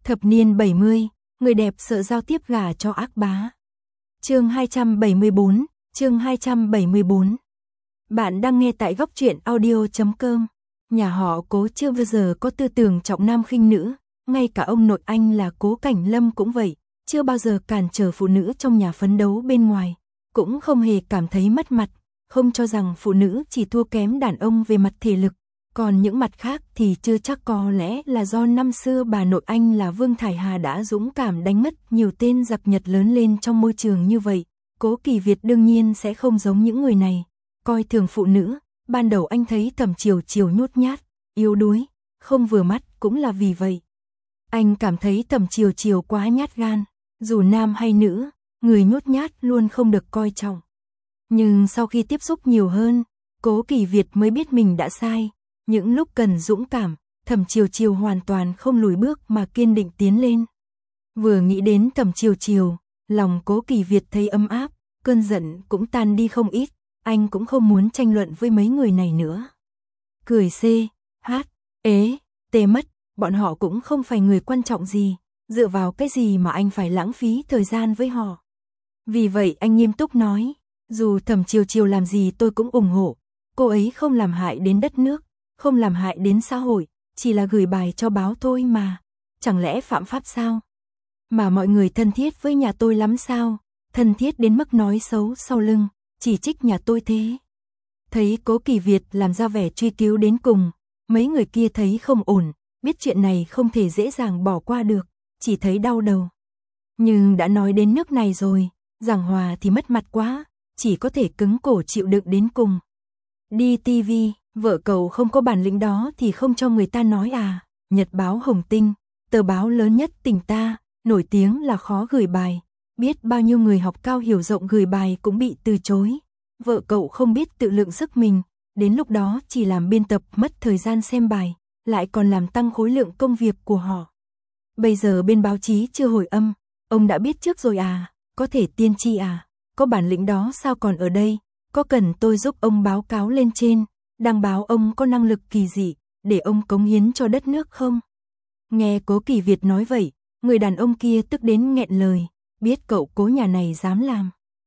Thập niên 70, người đẹp sợ giao tiếp gả cho ác bá. Chương 274, chương 274. Bạn đang nghe tại góc truyện audio.com. Nhà họ Cố chưa bao giờ có tư tưởng trọng nam khinh nữ, ngay cả ông nội anh là Cố Cảnh Lâm cũng vậy, chưa bao giờ cản trở phụ nữ trong nhà phấn đấu bên ngoài, cũng không hề cảm thấy mất mặt, không cho rằng phụ nữ chỉ thua kém đàn ông về mặt thể lực, còn những mặt khác thì chưa chắc, có lẽ là do năm xưa bà nội anh là Vương Thải Hà đã dũng cảm đánh mất nhiều tên giặc Nhật lớn lên trong môi trường như vậy. Cố Kỳ Việt đương nhiên sẽ không giống những người này, coi thường phụ nữ. Ban đầu anh thấy Thẩm Chiều Chiều nhút nhát, yếu đuối, không vừa mắt, cũng là vì vậy. Anh cảm thấy Thẩm Chiều Chiều quá nhát gan, dù nam hay nữ, người nhút nhát luôn không được coi trọng. Nhưng sau khi tiếp xúc nhiều hơn, Cố Kỳ Việt mới biết mình đã sai. Những lúc cần dũng cảm, Thẩm Chiều Chiều hoàn toàn không lùi bước mà kiên định tiến lên. Vừa nghĩ đến Thẩm Chiều Chiều, lòng Cố Kỳ Việt thấy ấm áp, cơn giận cũng tan đi không ít, anh cũng không muốn tranh luận với mấy người này nữa. Cười tê mất, bọn họ cũng không phải người quan trọng gì, dựa vào cái gì mà anh phải lãng phí thời gian với họ. Vì vậy anh nghiêm túc nói, dù Thẩm Chiều Chiều làm gì tôi cũng ủng hộ, cô ấy không làm hại đến đất nước, không làm hại đến xã hội, chỉ là gửi bài cho báo thôi mà, chẳng lẽ phạm pháp sao? Mà mọi người thân thiết với nhà tôi lắm sao, thân thiết đến mức nói xấu sau lưng, chỉ trích nhà tôi thế. Thấy Cố Kỳ Việt làm ra vẻ truy cứu đến cùng, mấy người kia thấy không ổn, biết chuyện này không thể dễ dàng bỏ qua được, chỉ thấy đau đầu. Nhưng đã nói đến nước này rồi, giảng hòa thì mất mặt quá, chỉ có thể cứng cổ chịu đựng đến cùng. Đi TV, vợ cậu không có bản lĩnh đó thì không cho người ta nói à? Nhật báo Hồng Tinh, tờ báo lớn nhất tỉnh ta, nổi tiếng là khó gửi bài, biết bao nhiêu người học cao hiểu rộng gửi bài cũng bị từ chối. Vợ cậu không biết tự lượng sức mình, đến lúc đó chỉ làm biên tập mất thời gian xem bài, lại còn làm tăng khối lượng công việc của họ. Bây giờ bên báo chí chưa hồi âm, ông đã biết trước rồi à? Có thể tiên tri à? Có bản lĩnh đó sao còn ở đây? Có cần tôi giúp ông báo cáo lên trên, đăng báo ông có năng lực kỳ dị, để ông cống hiến cho đất nước không? Nghe Cố Kỳ Việt nói vậy, người đàn ông kia tức đến nghẹn lời, biết cậu Cố nhà này dám làm.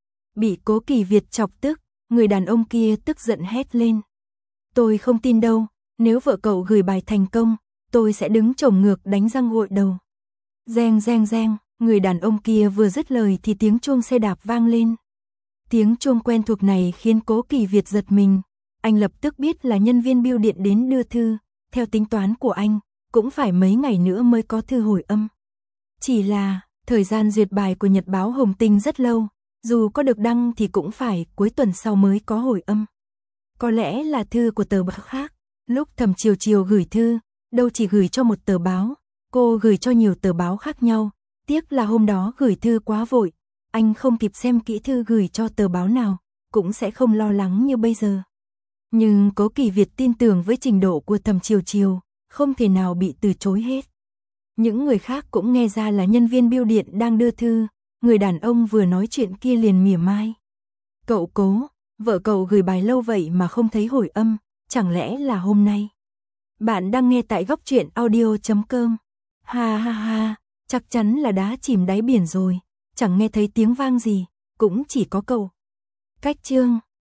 Bị Cố Kỳ Việt chọc tức, người đàn ông kia tức giận hét lên. Tôi không tin đâu, nếu vợ cậu gửi bài thành công, tôi sẽ đứng chổng ngược đánh răng gội đầu. Reng reng reng, người đàn ông kia vừa dứt lời thì tiếng chuông xe đạp vang lên. Tiếng chuông quen thuộc này khiến Cố Kỳ Việt giật mình. Anh lập tức biết là nhân viên bưu điện đến đưa thư, theo tính toán của anh, cũng phải mấy ngày nữa mới có thư hồi âm. Chỉ là, thời gian duyệt bài của Nhật báo Hồng Tinh rất lâu, dù có được đăng thì cũng phải cuối tuần sau mới có hồi âm. Có lẽ là thư của tờ báo khác, lúc Thẩm Chiều Chiều gửi thư, đâu chỉ gửi cho một tờ báo, cô gửi cho nhiều tờ báo khác nhau, tiếc là hôm đó gửi thư quá vội, anh không kịp xem kỹ thư gửi cho tờ báo nào, cũng sẽ không lo lắng như bây giờ. Nhưng Cố Kỳ Việt tin tưởng với trình độ của Thẩm Chiều Chiều, không thể nào bị từ chối hết. Những người khác cũng nghe ra là nhân viên bưu điện đang đưa thư, người đàn ông vừa nói chuyện kia liền mỉa mai. Cậu Cố, vợ cậu gửi bài lâu vậy mà không thấy hồi âm, chẳng lẽ là hôm nay? Bạn đang nghe tại góc truyện audio.com. Ha ha ha, chắc chắn là đá chìm đáy biển rồi, chẳng nghe thấy tiếng vang gì, cũng chỉ có cậu. Cách chương